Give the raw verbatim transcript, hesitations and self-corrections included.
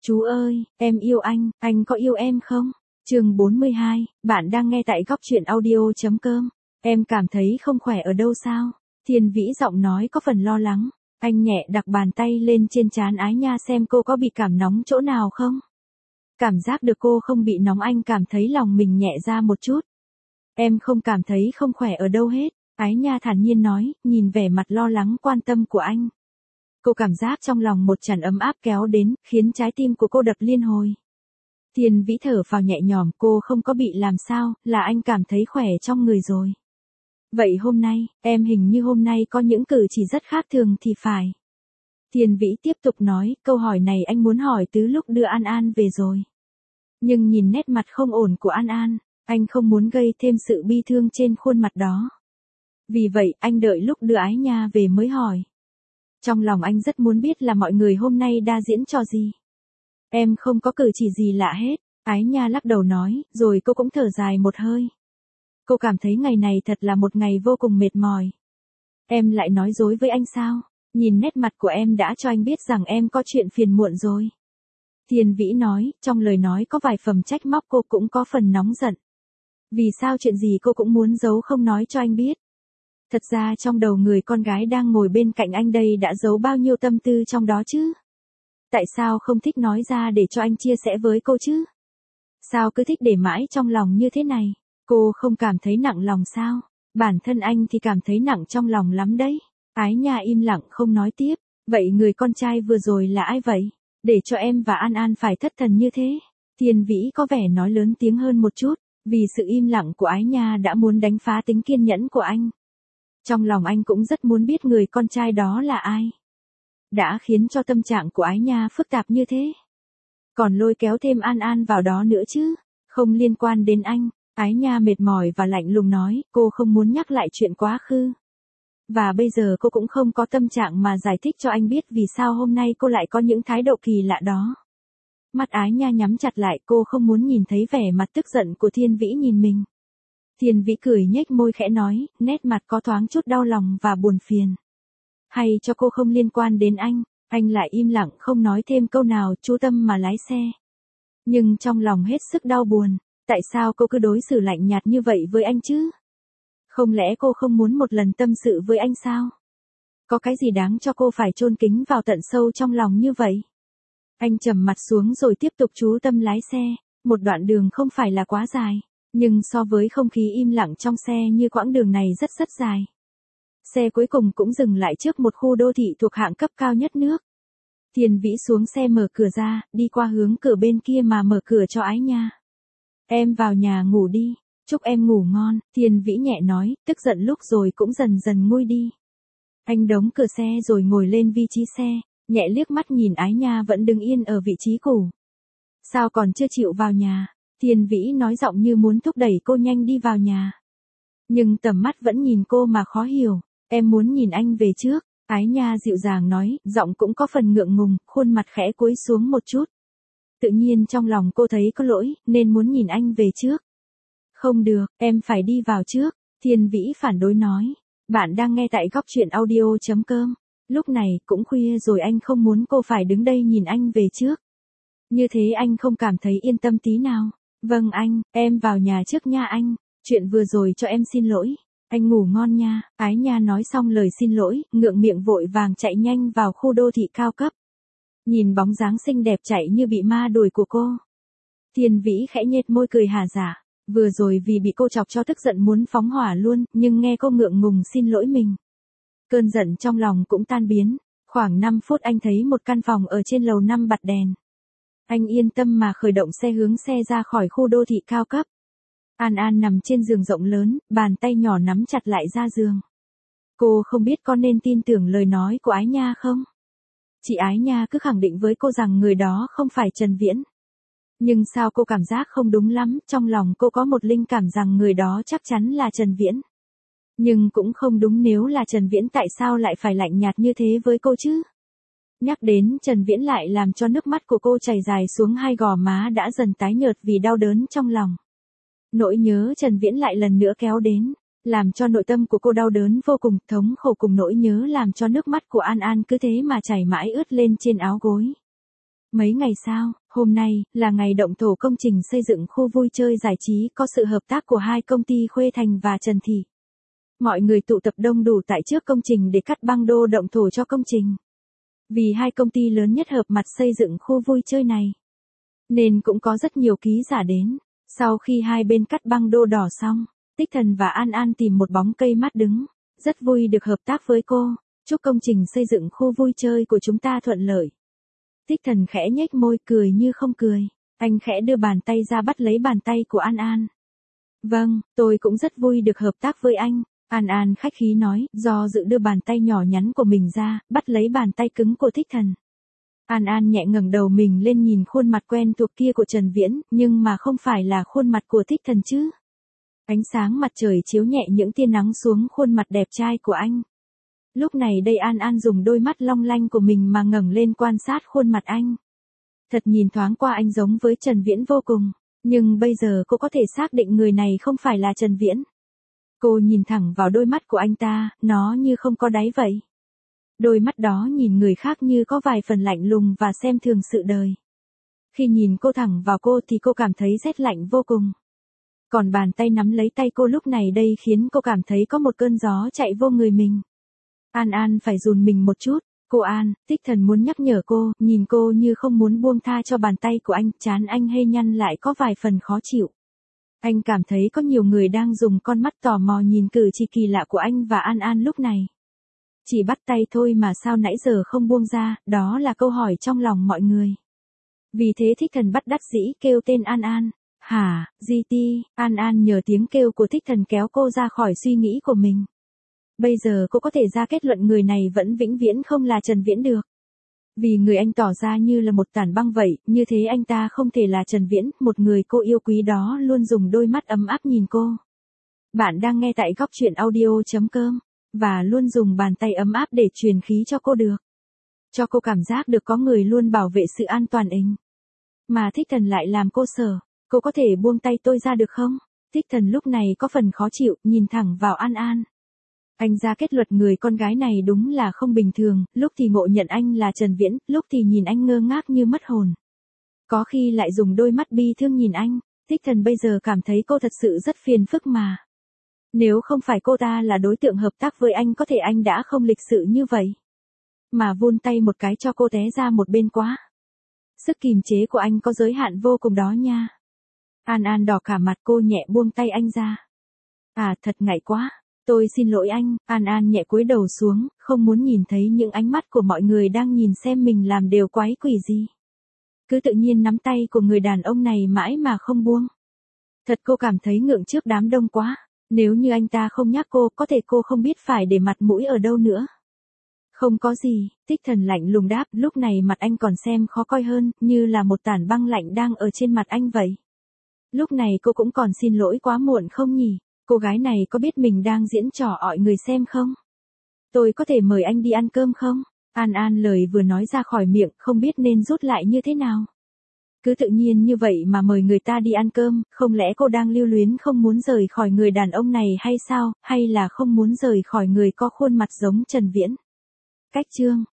Chú ơi, em yêu anh, anh có yêu em không? Chương bốn mươi hai, bạn đang nghe tại góc truyện audio.com. Em cảm thấy không khỏe ở đâu sao? Thiên Vĩ giọng nói có phần lo lắng. Anh nhẹ đặt bàn tay lên trên trán Ái Nha xem cô có bị cảm nóng chỗ nào không? Cảm giác được cô không bị nóng, anh cảm thấy lòng mình nhẹ ra một chút. Em không cảm thấy không khỏe ở đâu hết, Ái Nha thản nhiên nói, nhìn vẻ mặt lo lắng quan tâm của anh. Cô cảm giác trong lòng một tràn ấm áp kéo đến, khiến trái tim của cô đập liên hồi. Thiên Vĩ thở phào nhẹ nhõm, cô không có bị làm sao, là anh cảm thấy khỏe trong người rồi. Vậy hôm nay, em hình như hôm nay có những cử chỉ rất khác thường thì phải. Thiên Vĩ tiếp tục nói, câu hỏi này anh muốn hỏi từ lúc đưa An An về rồi. Nhưng nhìn nét mặt không ổn của An An, anh không muốn gây thêm sự bi thương trên khuôn mặt đó. Vì vậy, anh đợi lúc đưa Ái Nha về mới hỏi. Trong lòng anh rất muốn biết là mọi người hôm nay đa diễn trò gì. Em không có cử chỉ gì lạ hết, Ái Nha lắc đầu nói, rồi cô cũng thở dài một hơi. Cô cảm thấy ngày này thật là một ngày vô cùng mệt mỏi. Em lại nói dối với anh sao? Nhìn nét mặt của em đã cho anh biết rằng em có chuyện phiền muộn rồi. Thiên Vĩ nói, trong lời nói có vài phần trách móc, cô cũng có phần nóng giận. Vì sao chuyện gì cô cũng muốn giấu không nói cho anh biết? Thật ra trong đầu người con gái đang ngồi bên cạnh anh đây đã giấu bao nhiêu tâm tư trong đó chứ? Tại sao không thích nói ra để cho anh chia sẻ với cô chứ? Sao cứ thích để mãi trong lòng như thế này? Cô không cảm thấy nặng lòng sao? Bản thân anh thì cảm thấy nặng trong lòng lắm đấy. Ái Nha im lặng không nói tiếp. Vậy người con trai vừa rồi là ai vậy? Để cho em và An An phải thất thần như thế. Thiên Vĩ có vẻ nói lớn tiếng hơn một chút, vì sự im lặng của Ái Nha đã muốn đánh phá tính kiên nhẫn của anh. Trong lòng anh cũng rất muốn biết người con trai đó là ai. Đã khiến cho tâm trạng của Ái Nha phức tạp như thế. Còn lôi kéo thêm An An vào đó nữa chứ. Không liên quan đến anh. Ái Nha mệt mỏi và lạnh lùng nói, cô không muốn nhắc lại chuyện quá khứ. Và bây giờ cô cũng không có tâm trạng mà giải thích cho anh biết vì sao hôm nay cô lại có những thái độ kỳ lạ đó. Mắt Ái Nha nhắm chặt lại, cô không muốn nhìn thấy vẻ mặt tức giận của Thiên Vĩ nhìn mình. Thiên Vĩ cười nhếch môi khẽ nói, nét mặt có thoáng chút đau lòng và buồn phiền. Hay cho cô không liên quan đến anh, anh lại im lặng không nói thêm câu nào, chú tâm mà lái xe. Nhưng trong lòng hết sức đau buồn, tại sao cô cứ đối xử lạnh nhạt như vậy với anh chứ? Không lẽ cô không muốn một lần tâm sự với anh sao? Có cái gì đáng cho cô phải chôn kín vào tận sâu trong lòng như vậy? Anh trầm mặt xuống rồi tiếp tục chú tâm lái xe, một đoạn đường không phải là quá dài, nhưng so với không khí im lặng trong xe như quãng đường này rất rất dài. Xe cuối cùng cũng dừng lại trước một khu đô thị thuộc hạng cấp cao nhất nước. Thiên Vĩ xuống xe mở cửa ra, đi qua hướng cửa bên kia mà mở cửa cho Ái Nha. Em vào nhà ngủ đi, chúc em ngủ ngon, Thiên Vĩ nhẹ nói, tức giận lúc rồi cũng dần dần nguôi đi. Anh đóng cửa xe rồi ngồi lên vị trí xe, nhẹ liếc mắt nhìn Ái Nha vẫn đứng yên ở vị trí cũ. Sao còn chưa chịu vào nhà? Thiên Vĩ nói giọng như muốn thúc đẩy cô nhanh đi vào nhà. Nhưng tầm mắt vẫn nhìn cô mà khó hiểu, em muốn nhìn anh về trước, Ái Nha dịu dàng nói, giọng cũng có phần ngượng ngùng, khuôn mặt khẽ cúi xuống một chút. Tự nhiên trong lòng cô thấy có lỗi, nên muốn nhìn anh về trước. Không được, em phải đi vào trước, Thiên Vĩ phản đối nói. Bạn đang nghe tại góc truyện audio.com. Lúc này cũng khuya rồi, anh không muốn cô phải đứng đây nhìn anh về trước. Như thế anh không cảm thấy yên tâm tí nào. Vâng anh, em vào nhà trước nha anh. Chuyện vừa rồi cho em xin lỗi. Anh ngủ ngon nha. Ái Nha nói xong lời xin lỗi, ngượng miệng vội vàng chạy nhanh vào khu đô thị cao cấp. Nhìn bóng dáng xinh đẹp chạy như bị ma đuổi của cô. Thiên Vĩ khẽ nhếch môi cười hà giả. Vừa rồi vì bị cô chọc cho tức giận muốn phóng hỏa luôn, nhưng nghe cô ngượng ngùng xin lỗi mình. Cơn giận trong lòng cũng tan biến. Khoảng năm phút anh thấy một căn phòng ở trên lầu năm bật đèn. Anh yên tâm mà khởi động xe hướng xe ra khỏi khu đô thị cao cấp. An An nằm trên giường rộng lớn, bàn tay nhỏ nắm chặt lại ra giường. Cô không biết có nên tin tưởng lời nói của Ái Nha không? Chị Ái Nha cứ khẳng định với cô rằng người đó không phải Trần Viễn. Nhưng sao cô cảm giác không đúng lắm, trong lòng cô có một linh cảm rằng người đó chắc chắn là Trần Viễn. Nhưng cũng không đúng, nếu là Trần Viễn tại sao lại phải lạnh nhạt như thế với cô chứ? Nhắc đến Trần Viễn lại làm cho nước mắt của cô chảy dài xuống hai gò má đã dần tái nhợt vì đau đớn trong lòng. Nỗi nhớ Trần Viễn lại lần nữa kéo đến, làm cho nội tâm của cô đau đớn vô cùng, thống khổ cùng nỗi nhớ làm cho nước mắt của An An cứ thế mà chảy mãi ướt lên trên áo gối. Mấy ngày sau, hôm nay, là ngày động thổ công trình xây dựng khu vui chơi giải trí có sự hợp tác của hai công ty Khuê Thành và Trần Thị. Mọi người tụ tập đông đủ tại trước công trình để cắt băng đô động thổ cho công trình. Vì hai công ty lớn nhất hợp mặt xây dựng khu vui chơi này, nên cũng có rất nhiều ký giả đến. Sau khi hai bên cắt băng đô đỏ xong, Tích Thần và An An tìm một bóng cây mát đứng. Rất vui được hợp tác với cô. Chúc công trình xây dựng khu vui chơi của chúng ta thuận lợi. Tích Thần khẽ nhếch môi cười như không cười. Anh khẽ đưa bàn tay ra bắt lấy bàn tay của An An. Vâng, tôi cũng rất vui được hợp tác với anh. An An khách khí nói, do dự đưa bàn tay nhỏ nhắn của mình ra, bắt lấy bàn tay cứng của Tích Thần. An An nhẹ ngẩng đầu mình lên nhìn khuôn mặt quen thuộc kia của Trần Viễn, nhưng mà không phải là khuôn mặt của Tích Thần chứ. Ánh sáng mặt trời chiếu nhẹ những tia nắng xuống khuôn mặt đẹp trai của anh. Lúc này đây An An dùng đôi mắt long lanh của mình mà ngẩng lên quan sát khuôn mặt anh. Thật nhìn thoáng qua anh giống với Trần Viễn vô cùng, nhưng bây giờ cô có thể xác định người này không phải là Trần Viễn. Cô nhìn thẳng vào đôi mắt của anh ta, nó như không có đáy vậy. Đôi mắt đó nhìn người khác như có vài phần lạnh lùng và xem thường sự đời. Khi nhìn cô thẳng vào cô thì cô cảm thấy rét lạnh vô cùng. Còn bàn tay nắm lấy tay cô lúc này đây khiến cô cảm thấy có một cơn gió chạy vô người mình. An An phải run mình một chút. Cô An, Tích Thần muốn nhắc nhở cô, nhìn cô như không muốn buông tha cho bàn tay của anh, trán anh hơi nhăn lại có vài phần khó chịu. Anh cảm thấy có nhiều người đang dùng con mắt tò mò nhìn cử chỉ kỳ lạ của anh và An An lúc này. Chỉ bắt tay thôi mà sao nãy giờ không buông ra, đó là câu hỏi trong lòng mọi người. Vì thế Tích Thần bắt đắc dĩ kêu tên An An. Hả, giê tê, An An nhờ tiếng kêu của Tích Thần kéo cô ra khỏi suy nghĩ của mình. Bây giờ cô có thể ra kết luận người này vẫn vĩnh viễn không là Trần Viễn được. Vì người anh tỏ ra như là một tảng băng vậy, như thế anh ta không thể là Trần Viễn, một người cô yêu quý đó luôn dùng đôi mắt ấm áp nhìn cô. Bạn đang nghe tại góc truyện audio chấm com, và luôn dùng bàn tay ấm áp để truyền khí cho cô được. Cho cô cảm giác được có người luôn bảo vệ sự an toàn anh. Mà Tích Thần lại làm cô sợ. Cô có thể buông tay tôi ra được không? Tích Thần lúc này có phần khó chịu, nhìn thẳng vào An An. Anh ra kết luận người con gái này đúng là không bình thường, lúc thì ngộ nhận anh là Trần Viễn, lúc thì nhìn anh ngơ ngác như mất hồn. Có khi lại dùng đôi mắt bi thương nhìn anh. Tích Thần bây giờ cảm thấy cô thật sự rất phiền phức mà. Nếu không phải cô ta là đối tượng hợp tác với anh có thể anh đã không lịch sự như vậy. Mà vươn tay một cái cho cô té ra một bên quá. Sức kìm chế của anh có giới hạn vô cùng đó nha. An An đỏ cả mặt, cô nhẹ buông tay anh ra. À thật ngại quá, tôi xin lỗi anh. An An nhẹ cúi đầu xuống, không muốn nhìn thấy những ánh mắt của mọi người đang nhìn xem mình làm điều quái quỷ gì. Cứ tự nhiên nắm tay của người đàn ông này mãi mà không buông. Thật cô cảm thấy ngượng trước đám đông quá. Nếu như anh ta không nhắc cô, có thể cô không biết phải để mặt mũi ở đâu nữa. Không có gì, Tích Thần lạnh lùng đáp, lúc này mặt anh còn xem khó coi hơn, như là một tảng băng lạnh đang ở trên mặt anh vậy. Lúc này cô cũng còn xin lỗi quá muộn không nhỉ? Cô gái này có biết mình đang diễn trò ọi người xem không? Tôi có thể mời anh đi ăn cơm không? An An lời vừa nói ra khỏi miệng, không biết nên rút lại như thế nào. Cứ tự nhiên như vậy mà mời người ta đi ăn cơm, không lẽ cô đang lưu luyến không muốn rời khỏi người đàn ông này hay sao, hay là không muốn rời khỏi người có khuôn mặt giống Trần Viễn? Cách chương